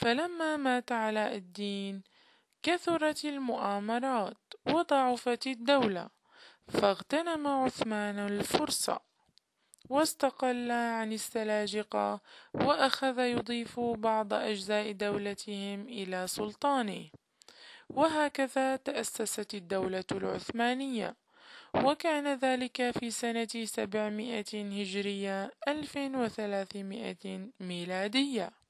فلما مات علاء الدين كثرت المؤامرات وضعفت الدولة، فاغتنم عثمان الفرصة واستقل عن السلاجقة، وأخذ يضيف بعض أجزاء دولتهم إلى سلطانه، وهكذا تأسست الدولة العثمانية. وكان ذلك في سنة 700 هجرية 1300 ميلادية.